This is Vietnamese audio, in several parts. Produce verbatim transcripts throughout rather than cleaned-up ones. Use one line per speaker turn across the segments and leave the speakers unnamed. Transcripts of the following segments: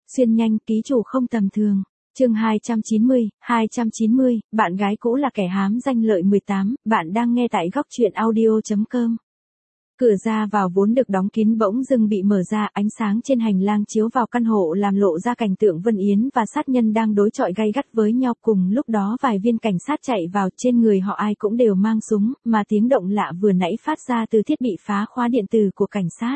Xuyên nhanh, ký chủ không tầm thường. Chương hai trăm chín mươi, hai trăm chín mươi, bạn gái cũ là kẻ hám danh lợi mười tám, bạn đang nghe tại góc truyện audio chấm com. Cửa ra vào vốn được đóng kín bỗng dưng bị mở ra, ánh sáng trên hành lang chiếu vào căn hộ làm lộ ra cảnh tượng Vân Yến và sát nhân đang đối chọi gay gắt với nhau. Cùng lúc đó vài viên cảnh sát chạy vào, trên người họ ai cũng đều mang súng, mà tiếng động lạ vừa nãy phát ra từ thiết bị phá khóa điện tử của cảnh sát.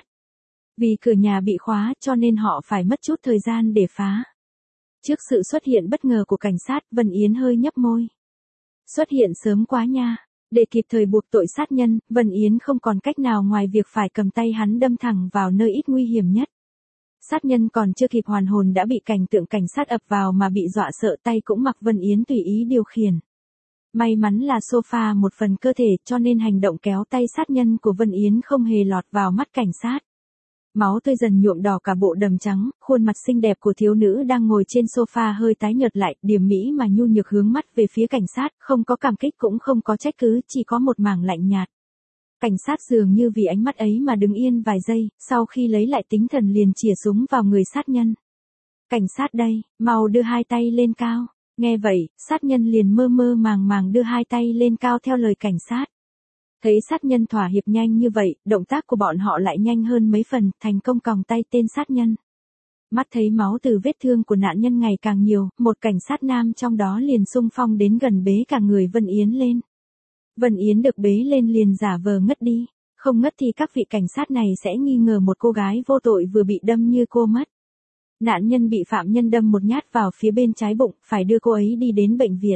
Vì cửa nhà bị khóa cho nên họ phải mất chút thời gian để phá. Trước sự xuất hiện bất ngờ của cảnh sát, Vân Yến hơi nhấp môi. Xuất hiện sớm quá nha. Để kịp thời buộc tội sát nhân, Vân Yến không còn cách nào ngoài việc phải cầm tay hắn đâm thẳng vào nơi ít nguy hiểm nhất. Sát nhân còn chưa kịp hoàn hồn đã bị cảnh tượng cảnh sát ập vào mà bị dọa sợ, tay cũng mặc Vân Yến tùy ý điều khiển. May mắn là sofa một phần cơ thể cho nên hành động kéo tay sát nhân của Vân Yến không hề lọt vào mắt cảnh sát. Máu tươi dần nhuộm đỏ cả bộ đầm trắng, khuôn mặt xinh đẹp của thiếu nữ đang ngồi trên sofa hơi tái nhợt lại, điềm mỹ mà nhu nhược hướng mắt về phía cảnh sát, không có cảm kích cũng không có trách cứ, chỉ có một mảng lạnh nhạt. Cảnh sát dường như vì ánh mắt ấy mà đứng yên vài giây, sau khi lấy lại tinh thần liền chĩa súng vào người sát nhân. Cảnh sát đây, mau đưa hai tay lên cao. Nghe vậy, sát nhân liền mơ mơ màng màng đưa hai tay lên cao theo lời cảnh sát. Thấy sát nhân thỏa hiệp nhanh như vậy, động tác của bọn họ lại nhanh hơn mấy phần, thành công còng tay tên sát nhân. Mắt thấy máu từ vết thương của nạn nhân ngày càng nhiều, một cảnh sát nam trong đó liền xung phong đến gần bế cả người Vân Yến lên. Vân Yến được bế lên liền giả vờ ngất đi, không ngất thì các vị cảnh sát này sẽ nghi ngờ một cô gái vô tội vừa bị đâm như cô mất. Nạn nhân bị phạm nhân đâm một nhát vào phía bên trái bụng, phải đưa cô ấy đi đến bệnh viện.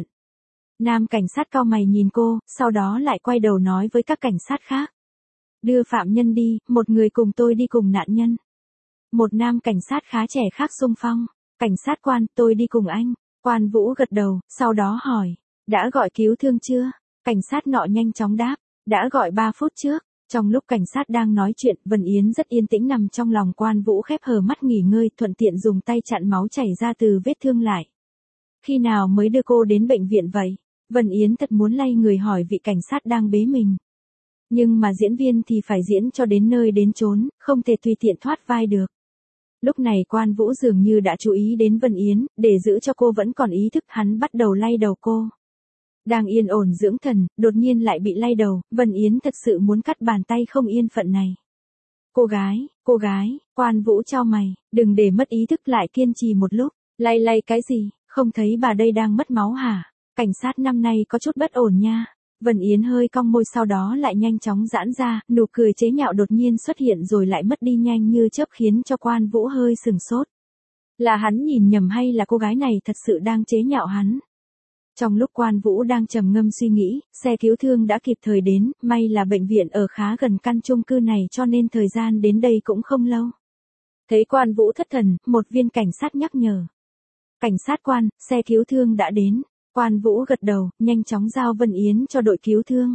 Nam cảnh sát cau mày nhìn cô, sau đó lại quay đầu nói với các cảnh sát khác. Đưa phạm nhân đi, một người cùng tôi đi cùng nạn nhân. Một nam cảnh sát khá trẻ khác xung phong. Cảnh sát quan, tôi đi cùng anh. Quan Vũ gật đầu, sau đó hỏi. Đã gọi cứu thương chưa? Cảnh sát nọ nhanh chóng đáp. Đã gọi ba phút trước. Trong lúc cảnh sát đang nói chuyện, Vân Yến rất yên tĩnh nằm trong lòng Quan Vũ, khép hờ mắt nghỉ ngơi, thuận tiện dùng tay chặn máu chảy ra từ vết thương lại. Khi nào mới đưa cô đến bệnh viện vậy? Vân Yến thật muốn lay người hỏi vị cảnh sát đang bế mình. Nhưng mà diễn viên thì phải diễn cho đến nơi đến chốn, không thể tùy tiện thoát vai được. Lúc này Quan Vũ dường như đã chú ý đến Vân Yến, để giữ cho cô vẫn còn ý thức, hắn bắt đầu lay đầu cô. Đang yên ổn dưỡng thần, đột nhiên lại bị lay đầu, Vân Yến thật sự muốn cắt bàn tay không yên phận này. Cô gái, cô gái, Quan Vũ chau mày, đừng để mất ý thức, lại kiên trì một lúc. Lay lay cái gì, không thấy bà đây đang mất máu hả? Cảnh sát năm nay có chút bất ổn nha. Vân Yến hơi cong môi sau đó lại nhanh chóng giãn ra, nụ cười chế nhạo đột nhiên xuất hiện rồi lại mất đi nhanh như chớp khiến cho Quan Vũ hơi sừng sốt. Là hắn nhìn nhầm hay là cô gái này thật sự đang chế nhạo hắn? Trong lúc Quan Vũ đang trầm ngâm suy nghĩ, xe cứu thương đã kịp thời đến, may là bệnh viện ở khá gần căn chung cư này cho nên thời gian đến đây cũng không lâu. Thấy Quan Vũ thất thần, một viên cảnh sát nhắc nhở. Cảnh sát quan, xe cứu thương đã đến. Quan Vũ gật đầu, nhanh chóng giao Vân Yến cho đội cứu thương.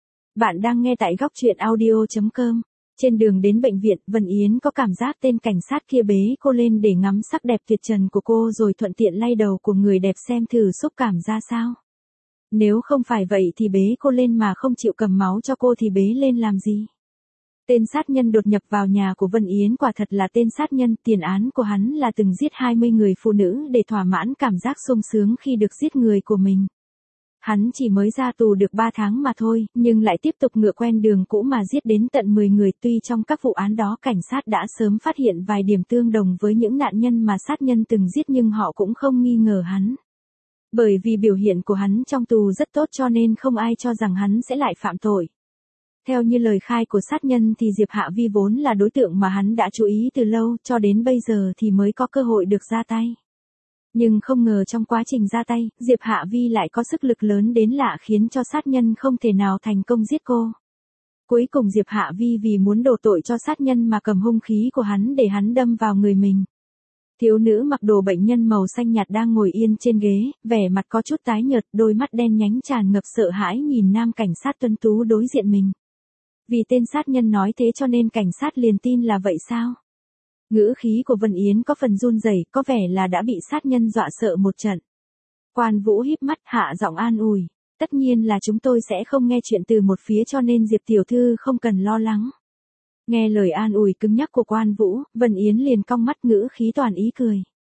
Bạn đang nghe tại góc truyện audio chấm com. Trên đường đến bệnh viện, Vân Yến có cảm giác tên cảnh sát kia bế cô lên để ngắm sắc đẹp tuyệt trần của cô rồi thuận tiện lay đầu của người đẹp xem thử xúc cảm ra sao. Nếu không phải vậy thì bế cô lên mà không chịu cầm máu cho cô thì bế lên làm gì? Tên sát nhân đột nhập vào nhà của Vân Yến quả thật là tên sát nhân, tiền án của hắn là từng giết hai mươi người phụ nữ để thỏa mãn cảm giác sung sướng khi được giết người của mình. Hắn chỉ mới ra tù được ba tháng mà thôi, nhưng lại tiếp tục ngựa quen đường cũ mà giết đến tận mười người. Tuy trong các vụ án đó cảnh sát đã sớm phát hiện vài điểm tương đồng với những nạn nhân mà sát nhân từng giết nhưng họ cũng không nghi ngờ hắn. Bởi vì biểu hiện của hắn trong tù rất tốt cho nên không ai cho rằng hắn sẽ lại phạm tội. Theo như lời khai của sát nhân thì Diệp Hạ Vi vốn là đối tượng mà hắn đã chú ý từ lâu, cho đến bây giờ thì mới có cơ hội được ra tay. Nhưng không ngờ trong quá trình ra tay, Diệp Hạ Vi lại có sức lực lớn đến lạ khiến cho sát nhân không thể nào thành công giết cô. Cuối cùng Diệp Hạ Vi vì muốn đổ tội cho sát nhân mà cầm hung khí của hắn để hắn đâm vào người mình. Thiếu nữ mặc đồ bệnh nhân màu xanh nhạt đang ngồi yên trên ghế, vẻ mặt có chút tái nhợt, đôi mắt đen nhánh tràn ngập sợ hãi nhìn nam cảnh sát tuấn tú đối diện mình. Vì tên sát nhân nói thế cho nên cảnh sát liền tin là vậy sao? Ngữ khí của Vân Yến có phần run rẩy, có vẻ là đã bị sát nhân dọa sợ một trận. Quan Vũ híp mắt hạ giọng an ủi. Tất nhiên là chúng tôi sẽ không nghe chuyện từ một phía cho nên Diệp tiểu thư không cần lo lắng. Nghe lời an ủi cứng nhắc của Quan Vũ, Vân Yến liền cong mắt ngữ khí toàn ý cười.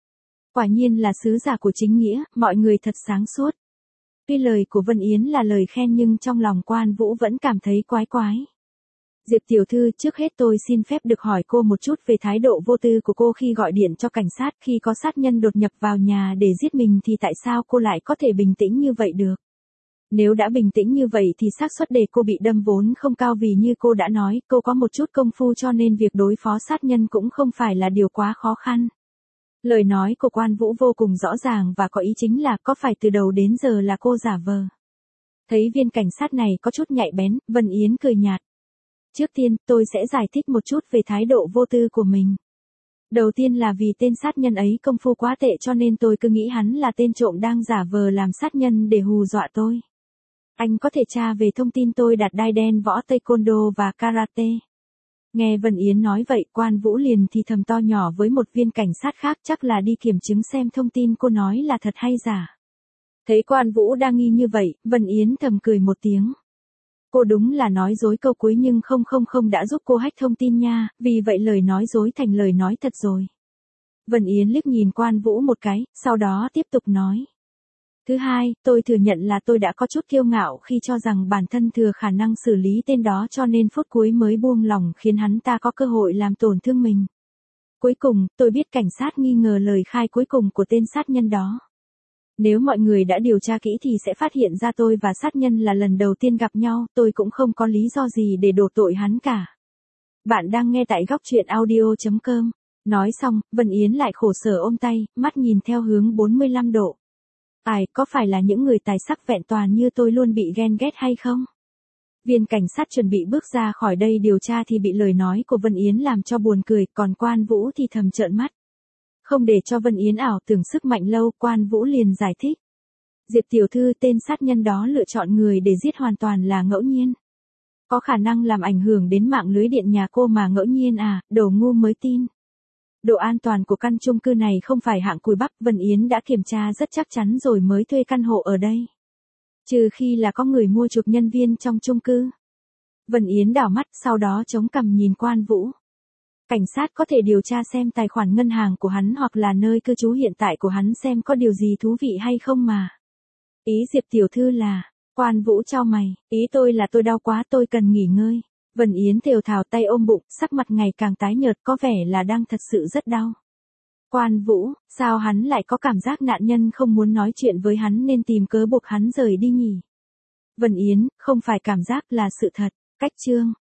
Quả nhiên là sứ giả của chính nghĩa, mọi người thật sáng suốt. Tuy lời của Vân Yến là lời khen nhưng trong lòng Quan Vũ vẫn cảm thấy quái quái. Diệp tiểu thư, trước hết tôi xin phép được hỏi cô một chút về thái độ vô tư của cô khi gọi điện cho cảnh sát khi có sát nhân đột nhập vào nhà để giết mình thì tại sao cô lại có thể bình tĩnh như vậy được? Nếu đã bình tĩnh như vậy thì xác suất để cô bị đâm vốn không cao vì như cô đã nói, cô có một chút công phu cho nên việc đối phó sát nhân cũng không phải là điều quá khó khăn. Lời nói của Quan Vũ vô cùng rõ ràng và có ý chính là có phải từ đầu đến giờ là cô giả vờ. Thấy viên cảnh sát này có chút nhạy bén, Vân Yến cười nhạt. Trước tiên, tôi sẽ giải thích một chút về thái độ vô tư của mình. Đầu tiên là vì tên sát nhân ấy công phu quá tệ cho nên tôi cứ nghĩ hắn là tên trộm đang giả vờ làm sát nhân để hù dọa tôi. Anh có thể tra về thông tin tôi đạt đai đen võ taekwondo và karate. Nghe Vân Yến nói vậy, Quan Vũ liền thì thầm to nhỏ với một viên cảnh sát khác chắc là đi kiểm chứng xem thông tin cô nói là thật hay giả. Thấy Quan Vũ đang nghi như vậy, Vân Yến thầm cười một tiếng. Cô đúng là nói dối câu cuối nhưng không không không đã giúp cô hack thông tin nha, vì vậy lời nói dối thành lời nói thật rồi. Vân Yến liếc nhìn Quan Vũ một cái, sau đó tiếp tục nói. Thứ hai, tôi thừa nhận là tôi đã có chút kiêu ngạo khi cho rằng bản thân thừa khả năng xử lý tên đó cho nên phút cuối mới buông lòng khiến hắn ta có cơ hội làm tổn thương mình. Cuối cùng, tôi biết cảnh sát nghi ngờ lời khai cuối cùng của tên sát nhân đó. Nếu mọi người đã điều tra kỹ thì sẽ phát hiện ra tôi và sát nhân là lần đầu tiên gặp nhau, tôi cũng không có lý do gì để đổ tội hắn cả. Bạn đang nghe tại góc truyện audio chấm com. Nói xong, Vân Yến lại khổ sở ôm tay, mắt nhìn theo hướng bốn mươi lăm độ. Ai, có phải là những người tài sắc vẹn toàn như tôi luôn bị ghen ghét hay không? Viên cảnh sát chuẩn bị bước ra khỏi đây điều tra thì bị lời nói của Vân Yến làm cho buồn cười, còn Quan Vũ thì thầm trợn mắt. Không để cho Vân Yến ảo tưởng sức mạnh lâu, Quan Vũ liền giải thích. Diệp tiểu thư, tên sát nhân đó lựa chọn người để giết hoàn toàn là ngẫu nhiên. Có khả năng làm ảnh hưởng đến mạng lưới điện nhà cô mà ngẫu nhiên à, đồ ngu mới tin. Độ an toàn của căn chung cư này không phải hạng cùi bắp, Vân Yến đã kiểm tra rất chắc chắn rồi mới thuê căn hộ ở đây. Trừ khi là có người mua chuộc nhân viên trong chung cư. Vân Yến đảo mắt, sau đó chống cằm nhìn Quan Vũ. Cảnh sát có thể điều tra xem tài khoản ngân hàng của hắn hoặc là nơi cư trú hiện tại của hắn xem có điều gì thú vị hay không mà. Ý Diệp tiểu thư là, Quan Vũ chau mày, ý tôi là tôi đau quá tôi cần nghỉ ngơi. Vân Yến thều thào tay ôm bụng, sắc mặt ngày càng tái nhợt có vẻ là đang thật sự rất đau. Quan Vũ, sao hắn lại có cảm giác nạn nhân không muốn nói chuyện với hắn nên tìm cớ buộc hắn rời đi nhỉ? Vân Yến, không phải cảm giác là sự thật, cách chương.